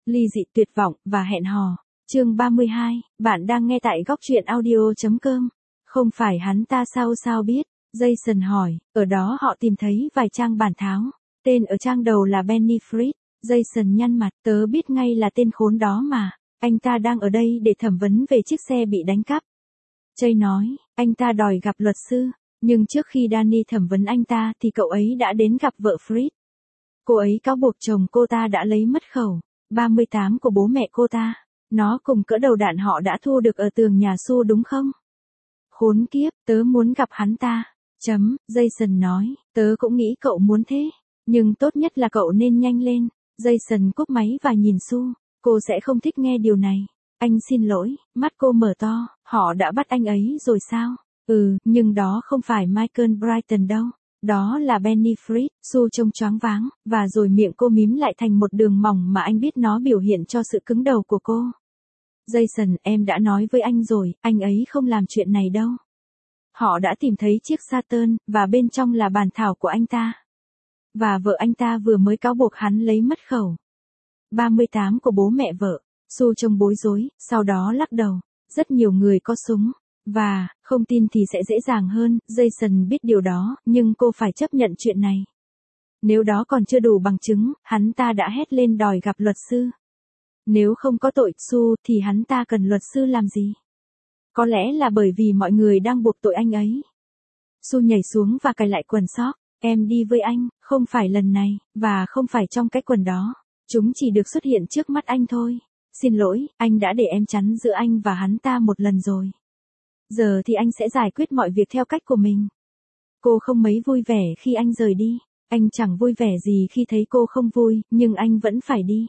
ly dị, tuyệt vọng, và hẹn hò. Chương 32, bạn đang nghe tại góc truyện audio.com. Không phải hắn ta sao biết? Jason hỏi, ở đó họ tìm thấy vài trang bản tháo. Tên ở trang đầu là Benny Fried. Jason nhăn mặt, tớ biết ngay là tên khốn đó mà. Anh ta đang ở đây để thẩm vấn về chiếc xe bị đánh cắp. Jay nói, anh ta đòi gặp luật sư. Nhưng trước khi Danny thẩm vấn anh ta thì cậu ấy đã đến gặp vợ Fried. Cô ấy cáo buộc chồng cô ta đã lấy mật khẩu 38 của bố mẹ cô ta. Nó cùng cỡ đầu đạn họ đã thu được ở tường nhà Sue đúng không? Khốn kiếp, tớ muốn gặp hắn ta. Jason nói, tớ cũng nghĩ cậu muốn thế. Nhưng tốt nhất là cậu nên nhanh lên. Jason cúp máy và nhìn Sue. Cô sẽ không thích nghe điều này. Anh xin lỗi, mắt cô mở to, họ đã bắt anh ấy rồi sao? Nhưng đó không phải Michael Brighton đâu. Đó là Benny Fried. Sue trông choáng váng, và rồi miệng cô mím lại thành một đường mỏng mà anh biết nó biểu hiện cho sự cứng đầu của cô. Jason, em đã nói với anh rồi, anh ấy không làm chuyện này đâu. Họ đã tìm thấy chiếc Saturn, và bên trong là bản thảo của anh ta. Và vợ anh ta vừa mới cáo buộc hắn lấy mật khẩu 38 của bố mẹ vợ. Sue trông bối rối, sau đó lắc đầu. Rất nhiều người có súng. Và, không tin thì sẽ dễ dàng hơn, Jason biết điều đó, nhưng cô phải chấp nhận chuyện này. Nếu đó còn chưa đủ bằng chứng, hắn ta đã hét lên đòi gặp luật sư. Nếu không có tội Sue thì hắn ta cần luật sư làm gì? Có lẽ là bởi vì mọi người đang buộc tội anh ấy. Sue nhảy xuống và cài lại quần sóc. Em đi với anh, không phải lần này, và không phải trong cái quần đó. Chúng chỉ được xuất hiện trước mắt anh thôi. Xin lỗi, anh đã để em chắn giữa anh và hắn ta một lần rồi. Giờ thì anh sẽ giải quyết mọi việc theo cách của mình. Cô không mấy vui vẻ khi anh rời đi. Anh chẳng vui vẻ gì khi thấy cô không vui, nhưng anh vẫn phải đi.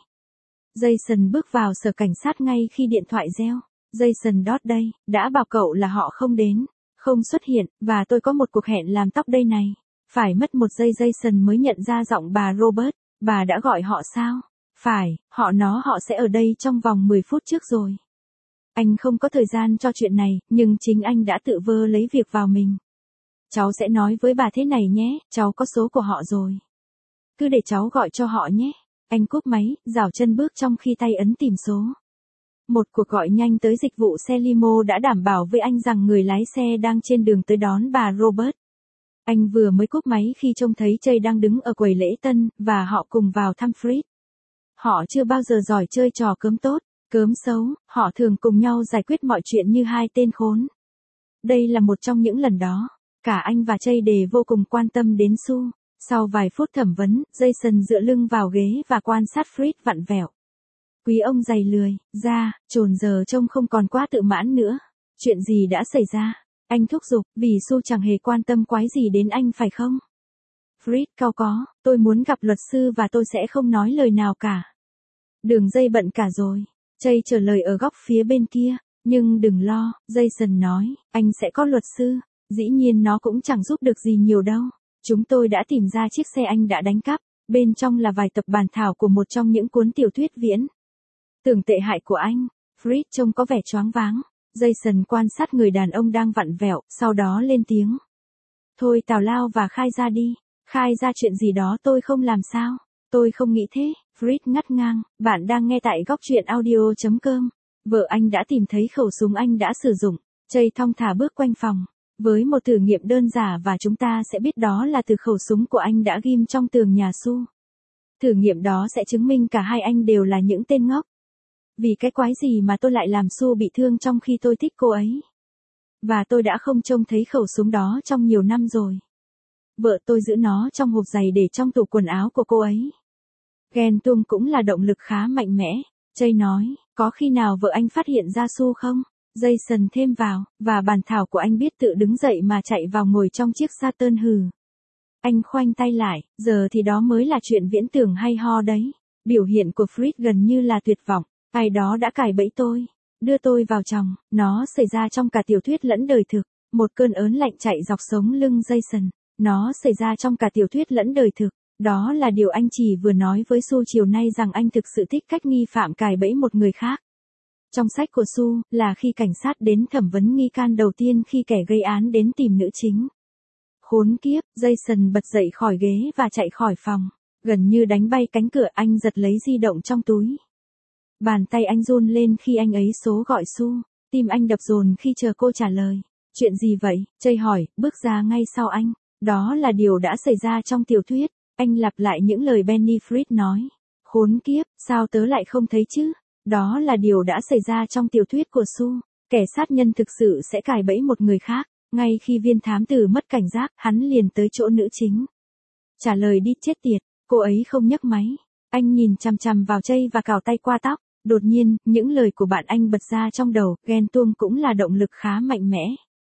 Jason bước vào sở cảnh sát ngay khi điện thoại reo. Jason Dodd đây, đã bảo cậu là họ không đến, không xuất hiện, và tôi có một cuộc hẹn làm tóc đây này. Phải mất một giây Jason mới nhận ra giọng bà Robert. Bà đã gọi họ sao? Phải, họ sẽ ở đây trong vòng 10 phút trước rồi. Anh không có thời gian cho chuyện này, nhưng chính anh đã tự vơ lấy việc vào mình. Cháu sẽ nói với bà thế này nhé, cháu có số của họ rồi. Cứ để cháu gọi cho họ nhé. Anh cúp máy, rảo chân bước trong khi tay ấn tìm số. Một cuộc gọi nhanh tới dịch vụ xe limo đã đảm bảo với anh rằng người lái xe đang trên đường tới đón bà Robert. Anh vừa mới cúp máy khi trông thấy Jay đang đứng ở quầy lễ tân, và họ cùng vào thăm Fried. Họ chưa bao giờ giỏi chơi trò cớm tốt, cớm xấu, họ thường cùng nhau giải quyết mọi chuyện như hai tên khốn. Đây là một trong những lần đó. Cả anh và Jay đều vô cùng quan tâm đến Sue. Sau vài phút thẩm vấn, Jason dựa lưng vào ghế và quan sát Fried vặn vẹo. Quý ông dày lười, da, trồn giờ trông không còn quá tự mãn nữa. Chuyện gì đã xảy ra? Anh thúc giục, vì Sue chẳng hề quan tâm quái gì đến anh phải không? Fried cau có, tôi muốn gặp luật sư và tôi sẽ không nói lời nào cả. Đường dây bận cả rồi. Jay trả lời ở góc phía bên kia. Nhưng đừng lo, Jason nói, anh sẽ có luật sư. Dĩ nhiên nó cũng chẳng giúp được gì nhiều đâu. Chúng tôi đã tìm ra chiếc xe anh đã đánh cắp. Bên trong là vài tập bản thảo của một trong những cuốn tiểu thuyết viễn tưởng tệ hại của anh. Fried trông có vẻ choáng váng. Jason quan sát người đàn ông đang vặn vẹo, sau đó lên tiếng. Thôi tào lao và khai ra đi. Khai ra chuyện gì đó tôi không làm sao. Tôi không nghĩ thế. Fried ngắt ngang, bạn đang nghe tại góc truyện audio.com. Vợ anh đã tìm thấy khẩu súng anh đã sử dụng. Jay thong thả bước quanh phòng. Với một thử nghiệm đơn giản và chúng ta sẽ biết đó là từ khẩu súng của anh đã ghim trong tường nhà Sue. Thử nghiệm đó sẽ chứng minh cả hai anh đều là những tên ngốc. Vì cái quái gì mà tôi lại làm Sue bị thương trong khi tôi thích cô ấy. Và tôi đã không trông thấy khẩu súng đó trong nhiều năm rồi. Vợ tôi giữ nó trong hộp giày để trong tủ quần áo của cô ấy. Ghen tuông cũng là động lực khá mạnh mẽ. Jay nói, có khi nào vợ anh phát hiện ra Sue không? Jason thêm vào, và bản thảo của anh biết tự đứng dậy mà chạy vào ngồi trong chiếc Saturn hừ. Anh khoanh tay lại, giờ thì đó mới là chuyện viễn tưởng hay ho đấy. Biểu hiện của Fried gần như là tuyệt vọng. Ai đó đã cài bẫy tôi, đưa tôi vào chồng. Nó xảy ra trong cả tiểu thuyết lẫn đời thực. Một cơn ớn lạnh chạy dọc sống lưng Jason. Nó xảy ra trong cả tiểu thuyết lẫn đời thực. Đó là điều anh chỉ vừa nói với Sue chiều nay rằng anh thực sự thích cách nghi phạm cài bẫy một người khác. Trong sách của Sue, là khi cảnh sát đến thẩm vấn nghi can đầu tiên khi kẻ gây án đến tìm nữ chính. Khốn kiếp, Jason bật dậy khỏi ghế và chạy khỏi phòng. Gần như đánh bay cánh cửa anh giật lấy di động trong túi. Bàn tay anh run lên khi anh ấy số gọi Su. Tim anh đập dồn khi chờ cô trả lời. Chuyện gì vậy? Chây hỏi, bước ra ngay sau anh. Đó là điều đã xảy ra trong tiểu thuyết. Anh lặp lại những lời Benny Fried nói. Khốn kiếp, sao tớ lại không thấy chứ? Đó là điều đã xảy ra trong tiểu thuyết của Su. Kẻ sát nhân thực sự sẽ cài bẫy một người khác. Ngay khi viên thám tử mất cảnh giác, hắn liền tới chỗ nữ chính. Trả lời đi chết tiệt, cô ấy không nhấc máy. Anh nhìn chằm chằm vào Chây và cào tay qua tóc. Đột nhiên, những lời của bạn anh bật ra trong đầu, ghen tuông cũng là động lực khá mạnh mẽ.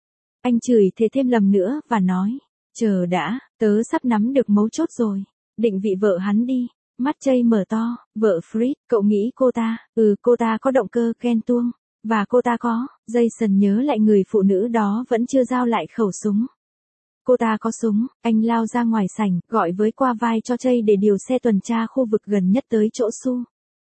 Anh chửi thề thêm lầm nữa và nói, chờ đã, tớ sắp nắm được mấu chốt rồi. Định vị vợ hắn đi. Mắt Chây mở to, vợ Fried, cậu nghĩ cô ta, cô ta có động cơ ghen tuông. Và cô ta có, Jason nhớ lại người phụ nữ đó vẫn chưa giao lại khẩu súng. Cô ta có súng, anh lao ra ngoài sảnh, gọi với qua vai cho Chây để điều xe tuần tra khu vực gần nhất tới chỗ Su.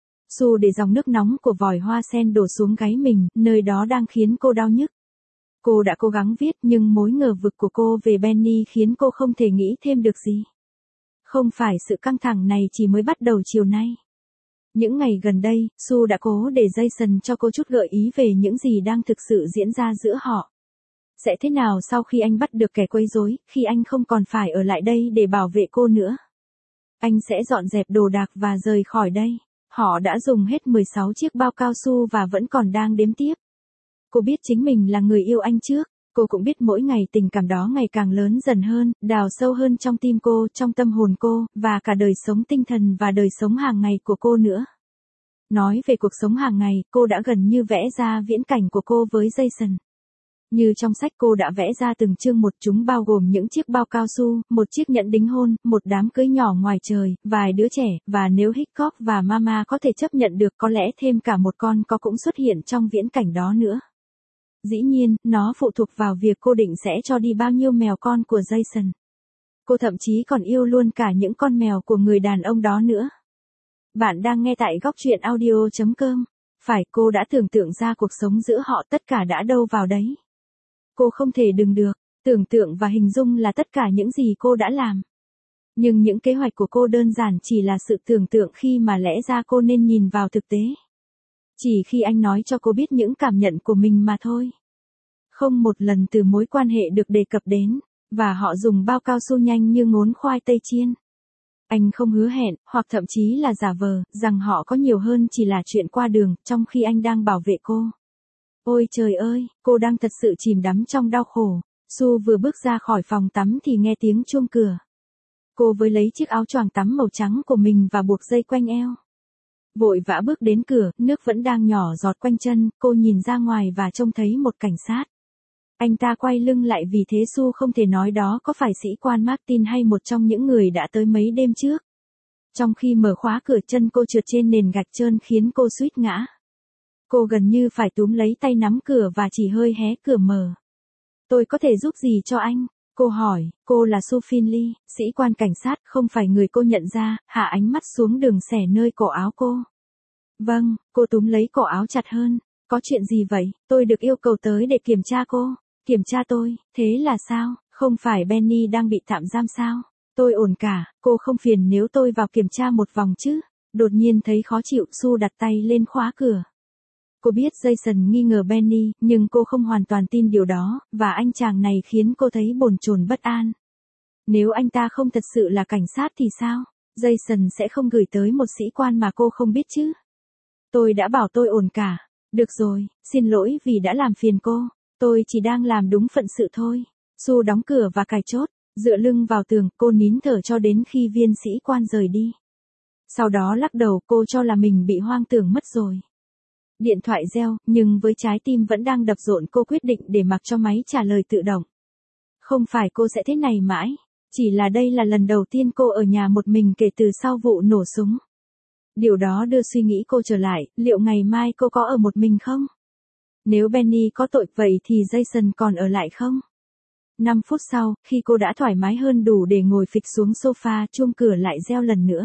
Su để dòng nước nóng của vòi hoa sen đổ xuống gáy mình, nơi đó đang khiến cô đau nhức. Cô đã cố gắng viết nhưng mối ngờ vực của cô về Benny khiến cô không thể nghĩ thêm được gì. Không phải sự căng thẳng này chỉ mới bắt đầu chiều nay. Những ngày gần đây, Su đã cố để Jason cho cô chút gợi ý về những gì đang thực sự diễn ra giữa họ. Sẽ thế nào sau khi anh bắt được kẻ quấy rối, khi anh không còn phải ở lại đây để bảo vệ cô nữa? Anh sẽ dọn dẹp đồ đạc và rời khỏi đây. Họ đã dùng hết 16 chiếc bao cao su và vẫn còn đang đếm tiếp. Cô biết chính mình là người yêu anh trước. Cô cũng biết mỗi ngày tình cảm đó ngày càng lớn dần hơn, đào sâu hơn trong tim cô, trong tâm hồn cô, và cả đời sống tinh thần và đời sống hàng ngày của cô nữa. Nói về cuộc sống hàng ngày, cô đã gần như vẽ ra viễn cảnh của cô với Jason. Như trong sách cô đã vẽ ra từng chương một, chúng bao gồm những chiếc bao cao su, một chiếc nhẫn đính hôn, một đám cưới nhỏ ngoài trời, vài đứa trẻ, và nếu Hickok và Mama có thể chấp nhận được có lẽ thêm cả một con có cũng xuất hiện trong viễn cảnh đó nữa. Dĩ nhiên, nó phụ thuộc vào việc cô định sẽ cho đi bao nhiêu mèo con của Jason. Cô thậm chí còn yêu luôn cả những con mèo của người đàn ông đó nữa. Bạn đang nghe tại góc truyện audio.com. Phải, cô đã tưởng tượng ra cuộc sống giữa họ, tất cả đã đâu vào đấy. Cô không thể đừng được, tưởng tượng và hình dung là tất cả những gì cô đã làm. Nhưng những kế hoạch của cô đơn giản chỉ là sự tưởng tượng khi mà lẽ ra cô nên nhìn vào thực tế. Chỉ khi anh nói cho cô biết những cảm nhận của mình mà thôi. Không một lần từ mối quan hệ được đề cập đến, và họ dùng bao cao su nhanh như ngốn khoai tây chiên. Anh không hứa hẹn, hoặc thậm chí là giả vờ, rằng họ có nhiều hơn chỉ là chuyện qua đường, trong khi anh đang bảo vệ cô. Ôi trời ơi, cô đang thật sự chìm đắm trong đau khổ. Su vừa bước ra khỏi phòng tắm thì nghe tiếng chuông cửa. Cô với lấy chiếc áo choàng tắm màu trắng của mình và buộc dây quanh eo. Vội vã bước đến cửa, nước vẫn đang nhỏ giọt quanh chân, cô nhìn ra ngoài và trông thấy một cảnh sát. Anh ta quay lưng lại, vì thế Su không thể nói đó có phải sĩ quan Martin hay một trong những người đã tới mấy đêm trước. Trong khi mở khóa cửa, chân cô trượt trên nền gạch trơn khiến cô suýt ngã. Cô gần như phải túm lấy tay nắm cửa và chỉ hơi hé cửa mở. Tôi có thể giúp gì cho anh? Cô hỏi. Cô là Su Finley, sĩ quan cảnh sát, không phải người cô nhận ra, hạ ánh mắt xuống đường xẻ nơi cổ áo cô. Vâng, cô túm lấy cổ áo chặt hơn. Có chuyện gì vậy? Tôi được yêu cầu tới để kiểm tra cô. Kiểm tra tôi, thế là sao? Không phải Benny đang bị tạm giam sao? Tôi ổn cả, cô không phiền nếu tôi vào kiểm tra một vòng chứ? Đột nhiên thấy khó chịu, Su đặt tay lên khóa cửa. Cô biết Jason nghi ngờ Benny, nhưng cô không hoàn toàn tin điều đó, và anh chàng này khiến cô thấy bồn chồn bất an. Nếu anh ta không thật sự là cảnh sát thì sao? Jason sẽ không gửi tới một sĩ quan mà cô không biết chứ? Tôi đã bảo tôi ổn cả. Được rồi, xin lỗi vì đã làm phiền cô. Tôi chỉ đang làm đúng phận sự thôi. Su đóng cửa và cài chốt, dựa lưng vào tường, cô nín thở cho đến khi viên sĩ quan rời đi. Sau đó lắc đầu, cô cho là mình bị hoang tưởng mất rồi. Điện thoại reo, nhưng với trái tim vẫn đang đập rộn, cô quyết định để mặc cho máy trả lời tự động. Không phải cô sẽ thế này mãi, chỉ là đây là lần đầu tiên cô ở nhà một mình kể từ sau vụ nổ súng. Điều đó đưa suy nghĩ cô trở lại, liệu ngày mai cô có ở một mình không? Nếu Benny có tội vậy thì Jason còn ở lại không? 5 phút sau, khi cô đã thoải mái hơn đủ để ngồi phịch xuống sofa, chuông cửa lại reo lần nữa.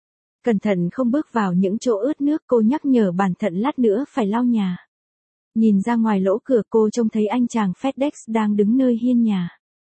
Cẩn thận không bước vào những chỗ ướt nước, cô nhắc nhở bản thân lát nữa phải lau nhà. Nhìn ra ngoài lỗ cửa, cô trông thấy anh chàng FedEx đang đứng nơi hiên nhà.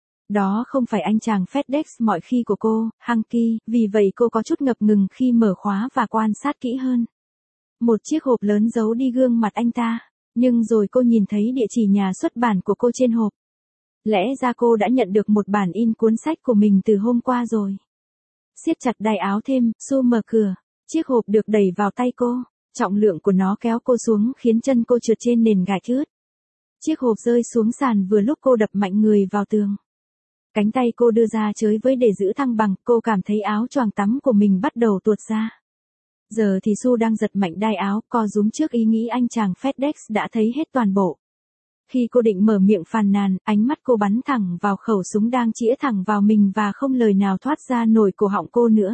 Đó không phải anh chàng FedEx mọi khi của cô, Hanky, vì vậy cô có chút ngập ngừng khi mở khóa và quan sát kỹ hơn. Một chiếc hộp lớn giấu đi gương mặt anh ta. Nhưng rồi cô nhìn thấy địa chỉ nhà xuất bản của cô trên hộp. Lẽ ra cô đã nhận được một bản in cuốn sách của mình từ hôm qua rồi. Siết chặt đai áo thêm, Sue mở cửa. Chiếc hộp được đẩy vào tay cô. Trọng lượng của nó kéo cô xuống khiến chân cô trượt trên nền gạch ướt. Chiếc hộp rơi xuống sàn vừa lúc cô đập mạnh người vào tường. Cánh tay cô đưa ra chới với để giữ thăng bằng, cô cảm thấy áo choàng tắm của mình bắt đầu tuột ra. Giờ thì Sue đang giật mạnh đai áo, co rúm trước ý nghĩ anh chàng FedEx đã thấy hết toàn bộ. Khi cô định mở miệng phàn nàn, ánh mắt cô bắn thẳng vào khẩu súng đang chĩa thẳng vào mình và không lời nào thoát ra nổi cổ họng cô nữa.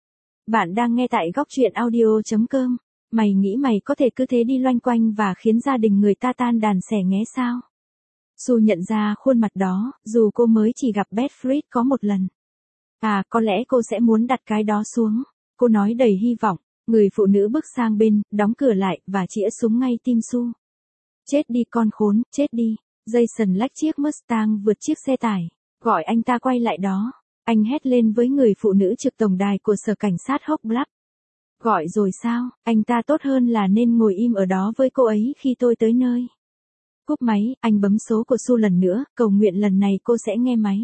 Bạn đang nghe tại góc truyện audio.com. Mày nghĩ mày có thể cứ thế đi loanh quanh và khiến gia đình người ta tan đàn xẻ nghé sao? Sue nhận ra khuôn mặt đó, dù cô mới chỉ gặp Bedford có một lần. À, có lẽ cô sẽ muốn đặt cái đó xuống. Cô nói đầy hy vọng. Người phụ nữ bước sang bên, đóng cửa lại, và chĩa súng ngay tim Sue. Chết đi con khốn, chết đi. Jason lách chiếc Mustang vượt chiếc xe tải. Gọi anh ta quay lại đó. Anh hét lên với người phụ nữ trực tổng đài của sở cảnh sát Hope Black. Gọi rồi sao, anh ta tốt hơn là nên ngồi im ở đó với cô ấy khi tôi tới nơi. Cúp máy, anh bấm số của Sue lần nữa, cầu nguyện lần này cô sẽ nghe máy.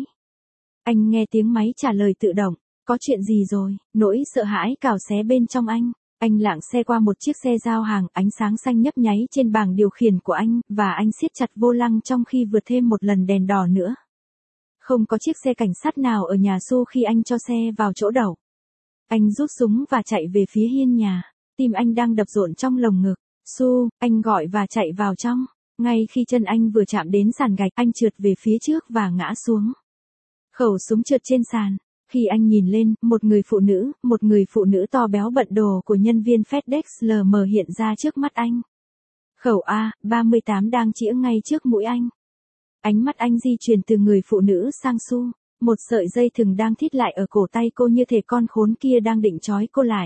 Anh nghe tiếng máy trả lời tự động. Có chuyện gì rồi? Nỗi sợ hãi cào xé bên trong anh. Anh lạng xe qua một chiếc xe giao hàng, ánh sáng xanh nhấp nháy trên bảng điều khiển của anh, và anh siết chặt vô lăng trong khi vượt thêm một lần đèn đỏ nữa. Không có chiếc xe cảnh sát nào ở nhà Sue khi anh cho xe vào chỗ đậu. Anh rút súng và chạy về phía hiên nhà. Tim anh đang đập rộn trong lồng ngực. Sue, anh gọi và chạy vào trong. Ngay khi chân anh vừa chạm đến sàn gạch, anh trượt về phía trước và ngã xuống. Khẩu súng trượt trên sàn. Khi anh nhìn lên, một người phụ nữ to béo bận đồ của nhân viên FedEx lờ mờ hiện ra trước mắt anh. Khẩu A38 đang chĩa ngay trước mũi anh. Ánh mắt anh di chuyển từ người phụ nữ sang Sue. Một sợi dây thừng đang thít lại ở cổ tay cô như thể con khốn kia đang định trói cô lại.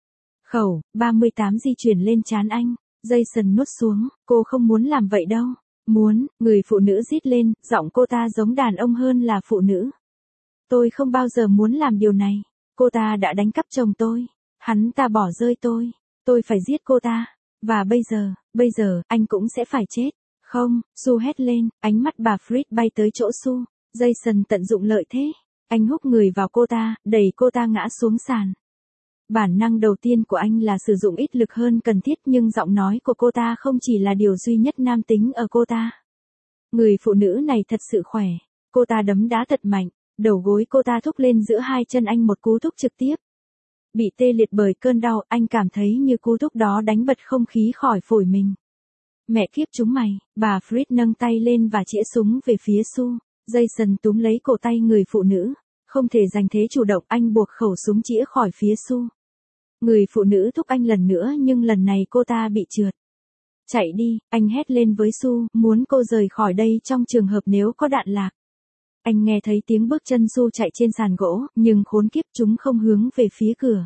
Khẩu 38 di chuyển lên trán anh. Jason nuốt xuống, cô không muốn làm vậy đâu. Muốn, người phụ nữ rít lên, giọng cô ta giống đàn ông hơn là phụ nữ. Tôi không bao giờ muốn làm điều này. Cô ta đã đánh cắp chồng tôi. Hắn ta bỏ rơi tôi. Tôi phải giết cô ta. Và bây giờ, anh cũng sẽ phải chết. Không, Sue hét lên, ánh mắt bà Fritz bay tới chỗ Sue. Jason tận dụng lợi thế. Anh húc người vào cô ta, đẩy cô ta ngã xuống sàn. Bản năng đầu tiên của anh là sử dụng ít lực hơn cần thiết, nhưng giọng nói của cô ta không chỉ là điều duy nhất nam tính ở cô ta. Người phụ nữ này thật sự khỏe. Cô ta đấm đá thật mạnh. Đầu gối cô ta thúc lên giữa hai chân anh một cú thúc trực tiếp. Bị tê liệt bởi cơn đau, anh cảm thấy như cú thúc đó đánh bật không khí khỏi phổi mình. Mẹ kiếp chúng mày, bà Fritz nâng tay lên và chĩa súng về phía Sue. Jason túm lấy cổ tay người phụ nữ. Không thể giành thế chủ động, anh buộc khẩu súng chĩa khỏi phía Sue. Người phụ nữ thúc anh lần nữa nhưng lần này cô ta bị trượt. Chạy đi, anh hét lên với Sue, muốn cô rời khỏi đây trong trường hợp nếu có đạn lạc. Anh nghe thấy tiếng bước chân Sue chạy trên sàn gỗ, nhưng khốn kiếp chúng không hướng về phía cửa.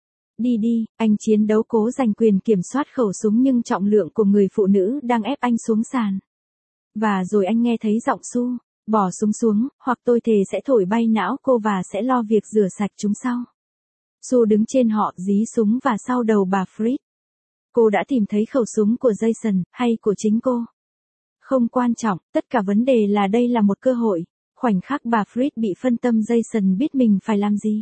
Đi, anh chiến đấu cố giành quyền kiểm soát khẩu súng nhưng trọng lượng của người phụ nữ đang ép anh xuống sàn. Và rồi anh nghe thấy giọng Sue, bỏ súng xuống, hoặc tôi thề sẽ thổi bay não cô và sẽ lo việc rửa sạch chúng sau. Sue đứng trên họ, dí súng và sau đầu bà Fritz. Cô đã tìm thấy khẩu súng của Jason, hay của chính cô? Không quan trọng, tất cả vấn đề là đây là một cơ hội. Khoảnh khắc bà Fritz bị phân tâm, Jason biết mình phải làm gì.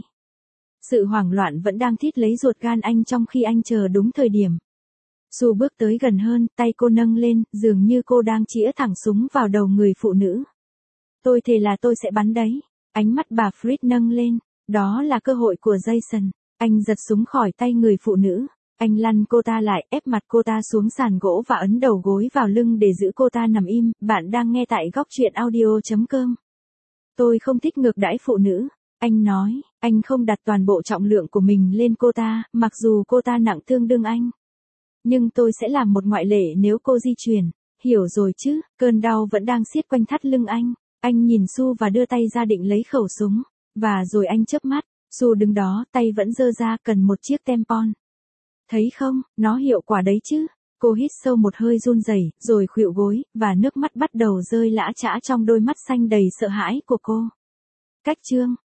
Sự hoảng loạn vẫn đang thít lấy ruột gan anh trong khi anh chờ đúng thời điểm. Sue bước tới gần hơn, tay cô nâng lên, dường như cô đang chĩa thẳng súng vào đầu người phụ nữ. Tôi thề là tôi sẽ bắn đấy. Ánh mắt bà Fritz nâng lên. Đó là cơ hội của Jason. Anh giật súng khỏi tay người phụ nữ. Anh lăn cô ta lại, ép mặt cô ta xuống sàn gỗ và ấn đầu gối vào lưng để giữ cô ta nằm im. Bạn đang nghe tại góc truyện audio.com. Tôi không thích ngược đãi phụ nữ. Anh nói, anh không đặt toàn bộ trọng lượng của mình lên cô ta, mặc dù cô ta nặng tương đương anh. Nhưng tôi sẽ làm một ngoại lệ nếu cô di chuyển. Hiểu rồi chứ, cơn đau vẫn đang siết quanh thắt lưng anh. Anh nhìn Sue và đưa tay ra định lấy khẩu súng. Và rồi anh chớp mắt. Sue đứng đó, tay vẫn giơ ra, cần một chiếc tampon. Thấy không, nó hiệu quả đấy chứ. Cô hít sâu một hơi run rẩy, rồi khuỵu gối, và nước mắt bắt đầu rơi lã chã trong đôi mắt xanh đầy sợ hãi của cô. Cách chương